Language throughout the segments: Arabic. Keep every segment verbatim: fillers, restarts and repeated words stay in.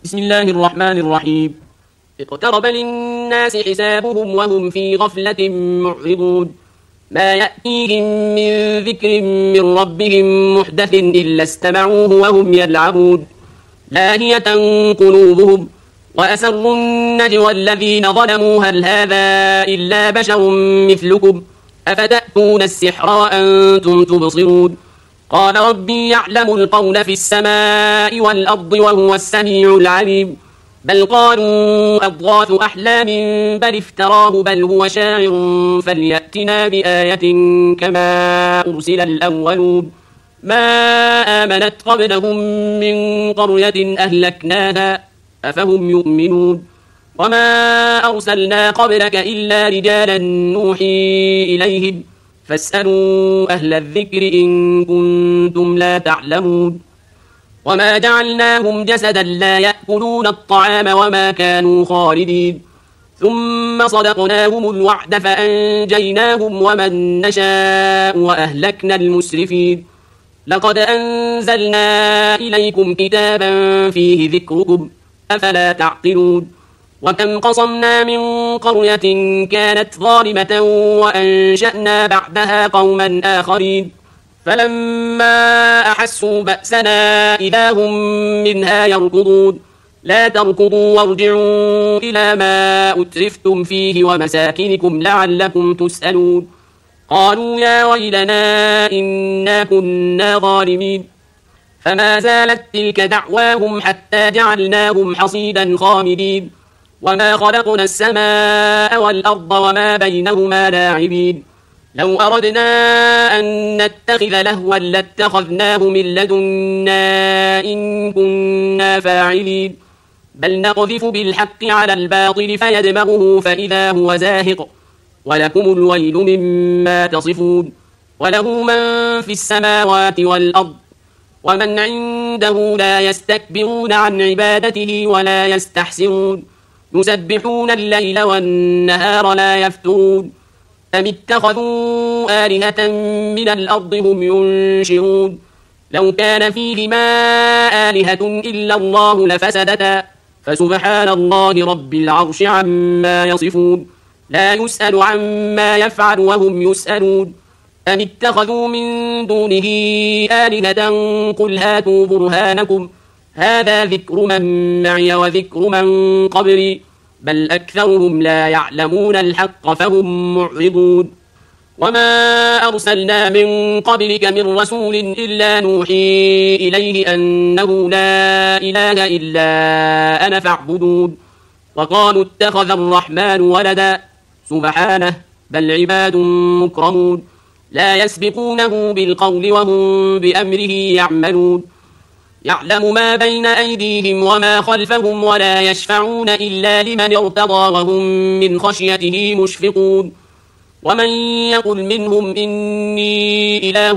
بسم الله الرحمن الرحيم. اقترب للناس حسابهم وهم في غفلة معرضون. ما يأتيهم من ذكر من ربهم محدث إلا استمعوه وهم يلعبون. لاهية قلوبهم وأسروا النجوى الذين ظلموا هل هذا إلا بشر مثلكم أفتأتون السحر وأنتم تبصرون. قال ربي يعلم القول في السماء والأرض وهو السميع العليم. بل قالوا أضغاث أحلام بل افتراه بل هو شاعر فليأتنا بآية كما أرسل الأولون. ما آمنت قبلهم من قرية أهلكناها أفهم يؤمنون. وما أرسلنا قبلك إلا رجالا نوحي إليهم فاسألوا أهل الذكر إن كنتم لا تعلمون. وما جعلناهم جسدا لا يأكلون الطعام وما كانوا خالدين. ثم صدقناهم الوعد فأنجيناهم ومن نشاء وأهلكنا المسرفين. لقد أنزلنا إليكم كتابا فيه ذكركم أفلا تعقلون. وكم قصمنا من قرية كانت ظالمة وأنشأنا بعدها قوما آخرين فلما أحسوا بأسنا إذا هم منها يركضون. لا تركضوا وارجعوا إلى ما أترفتم فيه ومساكنكم لعلكم تسألون. قالوا يا ويلنا إنا كنا ظالمين. فما زالت تلك دعواهم حتى جعلناهم حصيدا خامدين. وما خلقنا السماء والأرض وما بينهما لاعبين. لو أردنا أن نتخذ لهوا لاتخذناه من لدنا إن كنا فاعلين. بل نقذف بالحق على الباطل فيدمغه فإذا هو زاهق. ولكم الويل مما تصفون. وله من في السماوات والأرض ومن عنده لا يستكبرون عن عبادته ولا يستحسرون. يسبحون الليل والنهار لا يفترون. أم اتخذوا آلهة من الأرض هم ينشرون. لو كان فيهما آلهة إلا الله لفسدتا فسبحان الله رب العرش عما يصفون. لا يسأل عما يفعل وهم يسألون. أم اتخذوا من دونه آلهة قل هاتوا برهانكم هذا ذكر من معي وذكر من قبلي بل أكثرهم لا يعلمون الحق فهم معرضون. وما أرسلنا من قبلك من رسول إلا نوحي إليه أنه لا إله إلا أنا فاعبدون. وقالوا اتخذ الرحمن ولدا سبحانه بل عباد مكرمون لا يسبقونه بالقول وهم بأمره يعملون. يعلم ما بين أيديهم وما خلفهم ولا يشفعون إلا لمن ارتضى وهم من خشيته مشفقون. ومن يقل منهم إني إله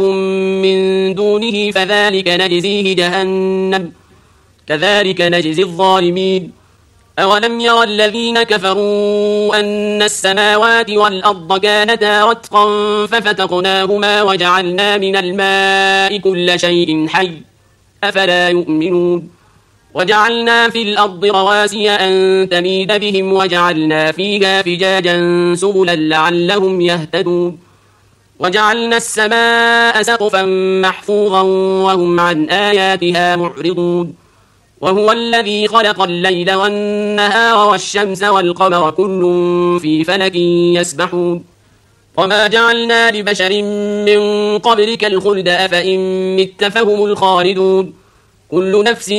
من دونه فذلك نجزيه جهنم كذلك نجزي الظالمين. أولم يرى الذين كفروا أن السماوات والأرض كانتا رتقا ففتقناهما وجعلنا من الماء كل شيء حي أفلا يؤمنون. وجعلنا في الأرض رواسي أن تميد بهم وجعلنا فيها فجاجا سبلا لعلهم يهتدون. وجعلنا السماء سقفا محفوظا وهم عن آياتها معرضون. وهو الذي خلق الليل والنهار والشمس والقمر كل في فلك يسبحون. وما جعلنا لبشر من قبلك الخلد أفإن مت فهم الخالدون. كل نفس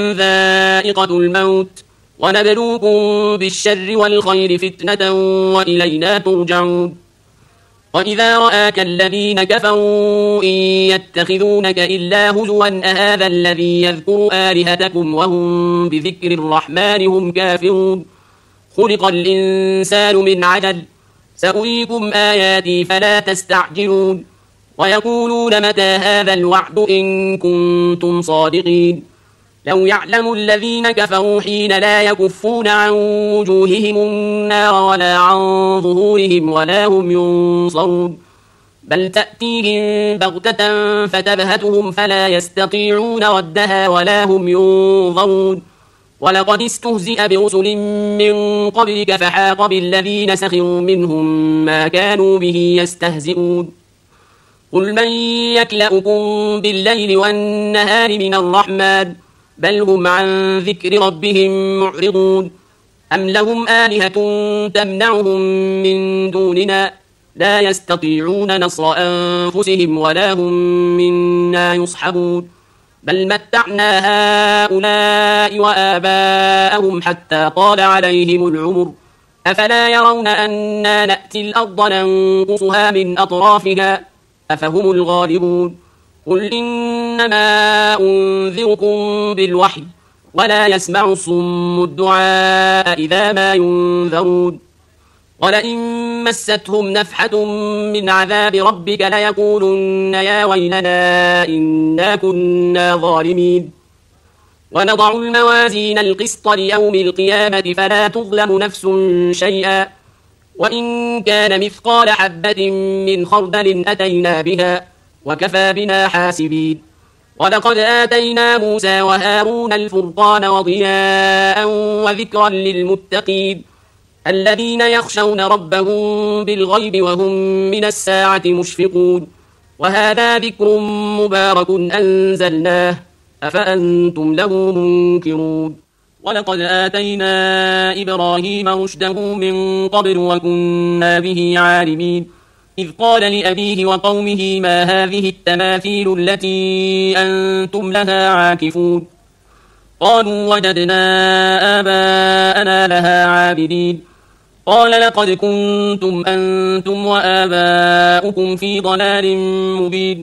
ذائقة الموت ونبلوكم بالشر والخير فتنة وإلينا ترجعون. وإذا رآك الذين كفروا إن يتخذونك إلا هزوا أهذا الذي يذكر آلهتكم وهم بذكر الرحمن هم كافرون. خلق الإنسان من عجل سأريكم آياتي فلا تستعجلون. ويقولون متى هذا الوعد إن كنتم صادقين. لو يعلم الذين كفروا حين لا يكفون عن وجوههم النار ولا عن ظهورهم ولا هم ينصرون. بل تأتيهم بغتة فتبهتهم فلا يستطيعون ردها ولا هم ينظرون. ولقد استهزئ برسل من قبلك فحاق بالذين سخروا منهم ما كانوا به يستهزئون قل من يكلأكم بالليل والنهار من الرحمن بل هم عن ذكر ربهم معرضون أم لهم آلهة تمنعهم من دوننا لا يستطيعون نصر أنفسهم ولا هم منا يصحبون بل متعنا هؤلاء وآباءهم حتى طال عليهم العمر أفلا يرون أنا نأتي الأرض ننقصها من أطرافها أفهم الغالبون قل إنما أنذركم بالوحي ولا يسمع الصم الدعاء إذا ما ينذرون ولئن مستهم نفحة من عذاب ربك ليقولن يا ويلنا إنا كنا ظالمين ونضع الموازين القسط ليوم القيامة فلا تظلم نفس شيئا وإن كان مثقال حبة من خردل أتينا بها وكفى بنا حاسبين ولقد آتينا موسى وهارون الفرقان وضياء وذكرا للمتقين الذين يخشون ربهم بالغيب وهم من الساعة مشفقون وهذا ذكر مبارك أنزلناه أفأنتم له منكرون ولقد آتينا إبراهيم رشده من قبل وكنا به عالمين إذ قال لأبيه وقومه ما هذه التماثيل التي أنتم لها عاكفون قالوا وجدنا آباءنا لها عابدين قال لقد كنتم أنتم وآباؤكم في ضلال مبين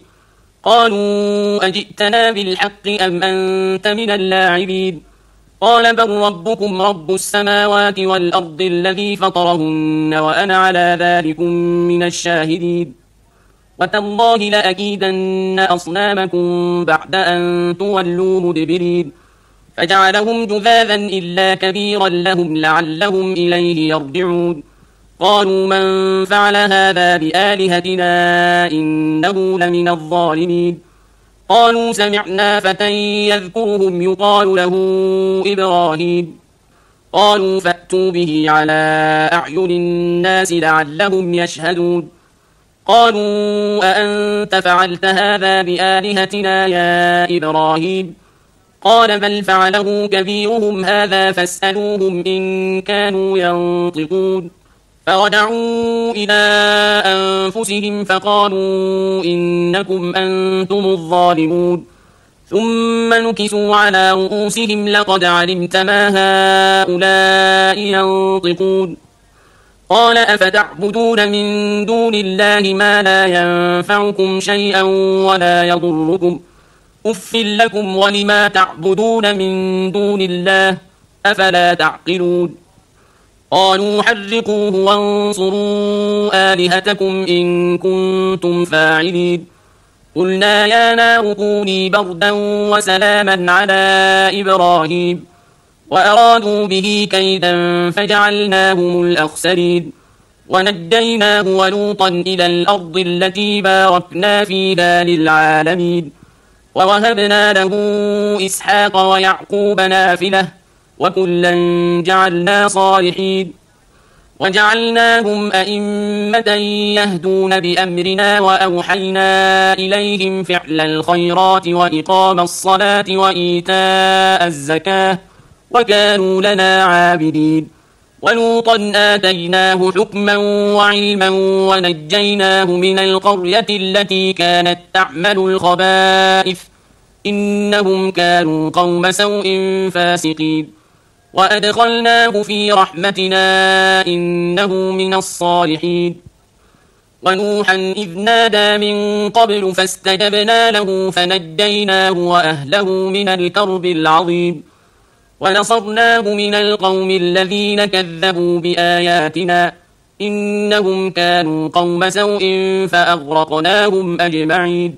قالوا أجئتنا بالحق أم أنت من اللاعبين قال بل ربكم رب السماوات والأرض الذي فطرهن وأنا على ذلكم من الشاهدين وتالله لأكيدن أصنامكم بعد أن تولوا مدبرين فجعلهم جذاذا إلا كبيرا لهم لعلهم إليه يرجعون قالوا من فعل هذا بآلهتنا إنه لمن الظالمين قالوا سمعنا فتى يذكرهم يقال له إبراهيم قالوا فأتوا به على أعين الناس لعلهم يشهدون قالوا أأنت فعلت هذا بآلهتنا يا إبراهيم قال بل فعله كبيرهم هذا فاسألوهم إن كانوا ينطقون فرجعوا إلى أنفسهم فقالوا إنكم أنتم الظالمون ثم نكسوا على رؤوسهم لقد علمت ما هؤلاء ينطقون قال أفتعبدون من دون الله ما لا ينفعكم شيئا ولا يضركم أف لكم ولما تعبدون من دون الله أفلا تعقلون قالوا حرقوه وانصروا آلهتكم إن كنتم فاعلين قلنا يا نار كوني بردا وسلاما على إبراهيم وأرادوا به كيدا فجعلناهم الأخسرين ونجيناه ولوطا إلى الأرض التي باركنا فيها للعالمين ووهبنا له إسحاق ويعقوب نافلة وكلا جعلنا صالحين وجعلناهم أئمة يهدون بأمرنا وأوحينا إليهم فعل الخيرات وإقام الصلاة وإيتاء الزكاة وكانوا لنا عابدين ولوطا آتيناه حكما وعلما ونجيناه من القرية التي كانت تعمل الخبائث إنهم كانوا قوم سوء فاسقين وأدخلناه في رحمتنا إنه من الصالحين ونوحا إذ نادى من قبل فاستجبنا له فنجيناه وأهله من الكرب العظيم ونصرناه من القوم الذين كذبوا بآياتنا إنهم كانوا قوم سوء فأغرقناهم أجمعين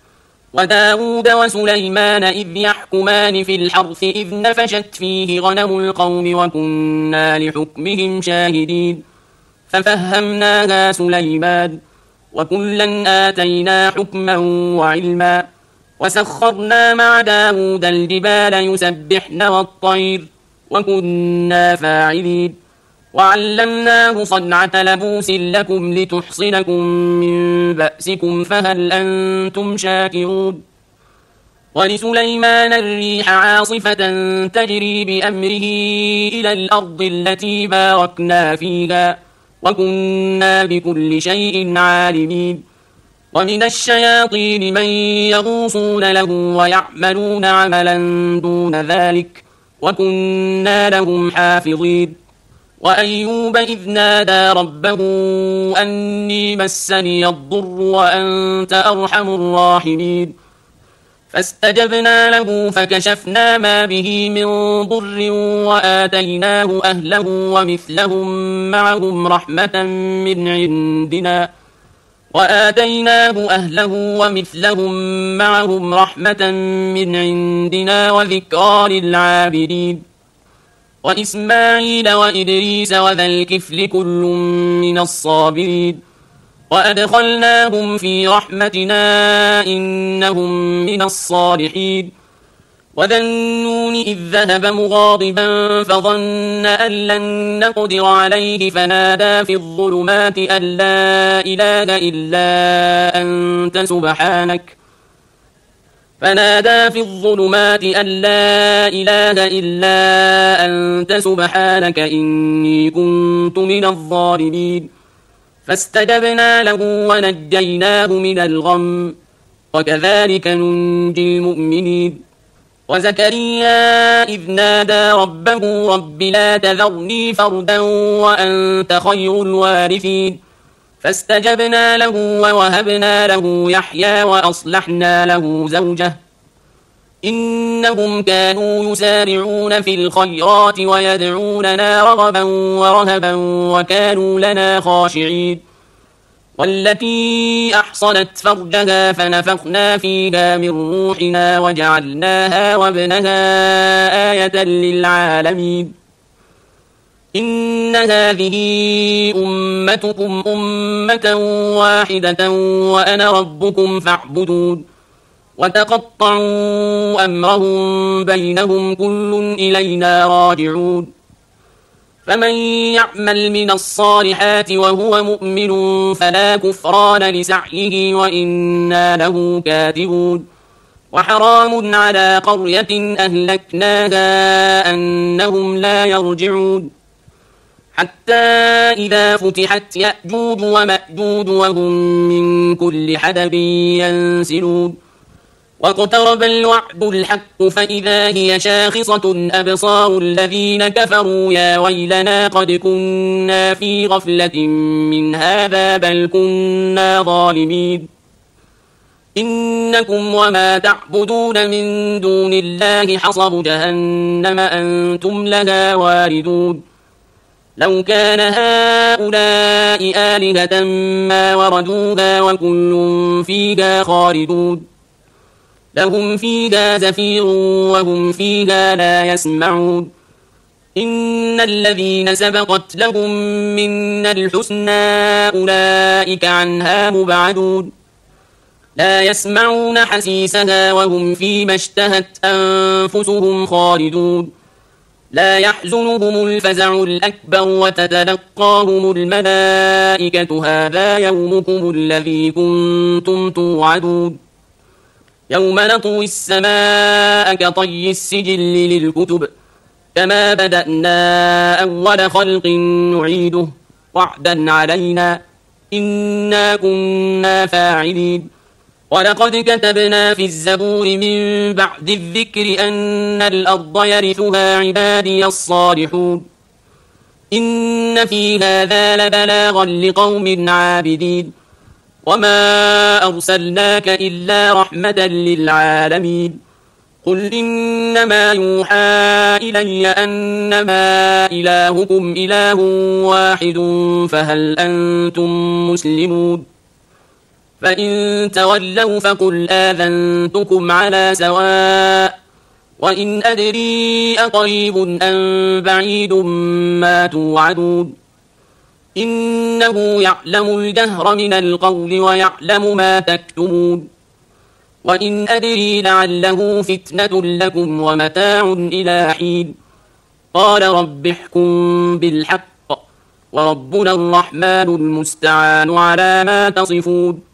وداود وسليمان إذ يحكمان في الحرث إذ نفشت فيه غنم القوم وكنا لحكمهم شاهدين ففهمناها سليمان وكلا آتينا حكما وعلما وسخرنا مع داود الجبال يسبحن والطير وكنا فاعلين وعلمناه صنعة لبوس لكم لتحصنكم من بأسكم فهل أنتم شاكرون ولسليمان الريح عاصفة تجري بأمره إلى الأرض التي باركنا فيها وكنا بكل شيء عالمين ومن الشياطين من يغوصون له ويعملون عملا دون ذلك وكنا لهم حافظين وأيوب إذ نادى ربه أني مسني الضر وأنت أرحم الراحمين فاستجبنا له فكشفنا ما به من ضر وآتيناه أهله ومثلهم معهم رحمة من عندنا وآتيناه أهله ومثلهم معهم رحمة من عندنا وذكرى للعابدين وإسماعيل وإدريس وذا الكفل كل من الصابرين وأدخلناهم في رحمتنا إنهم من الصالحين وذا النون إذ ذهب مغاضبا فظن أن لن نقدر عليه فنادى في الظلمات أن لا إله إلا أنت سبحانك فنادى في الظلمات أن لا إله إلا أنت سبحانك إني كنت من الظالمين فاستجبنا له ونجيناه من الغم وكذلك ننجي المؤمنين وزكريا إذ نادى ربه رب لا تذرني فردا وأنت خير الوارثين فاستجبنا له ووهبنا له يحيى وأصلحنا له زوجه إنهم كانوا يسارعون في الخيرات ويدعوننا رغبا ورهبا وكانوا لنا خاشعين والتي أحصنت فرجها فنفخنا فيها من روحنا وجعلناها وابنها آية للعالمين إن هذه أمتكم أمة واحدة وأنا ربكم فاعبدون وتقطعوا أمرهم بينهم كل إلينا راجعون فمن يعمل من الصالحات وهو مؤمن فلا كفران لسعيه وإنا له كاتبون وحرام على قرية أهلكناها أنهم لا يرجعون حتى إذا فتحت يأجوج ومأجوج وهم من كل حدب ينسلون واقترب الوعد الحق فإذا هي شاخصة أبصار الذين كفروا يا ويلنا قد كنا في غفلة من هذا بل كنا ظالمين إنكم وما تعبدون من دون الله حصب جهنم أنتم لها واردون لو كان هؤلاء آلهة ما وردوها وكل فيها خالدون لهم فيها زفير وهم فيها لا يسمعون إن الذين سبقت لهم منا الحسنى أولئك عنها مبعدون لا يسمعون حسيسها وهم فيما اشتهت أنفسهم خالدون لا يحزنهم الفزع الأكبر وتتلقاهم الملائكة هذا يومكم الذي كنتم توعدون يوم نطوي السماء كطي السجل للكتب كما بدأنا أول خلق نعيده وعدا علينا إنا كنا فاعلين ولقد كتبنا في الزبور من بعد الذكر أن الأرض يرثها عبادي الصالحون إن في هذا لبلاغا لقوم عابدين وما أرسلناك إلا رحمة للعالمين قل إنما يوحى إلي أنما إلهكم إله واحد فهل أنتم مسلمون فإن تولوا فقل آذنتكم على سواء وإن أدري أقريب أم بعيد ما توعدون إنه يعلم الجهر من القول ويعلم ما تكتمون وإن أدري لعله فتنة لكم ومتاع إلى حين قال رب احكم بالحق وربنا الرحمن المستعان على ما تصفون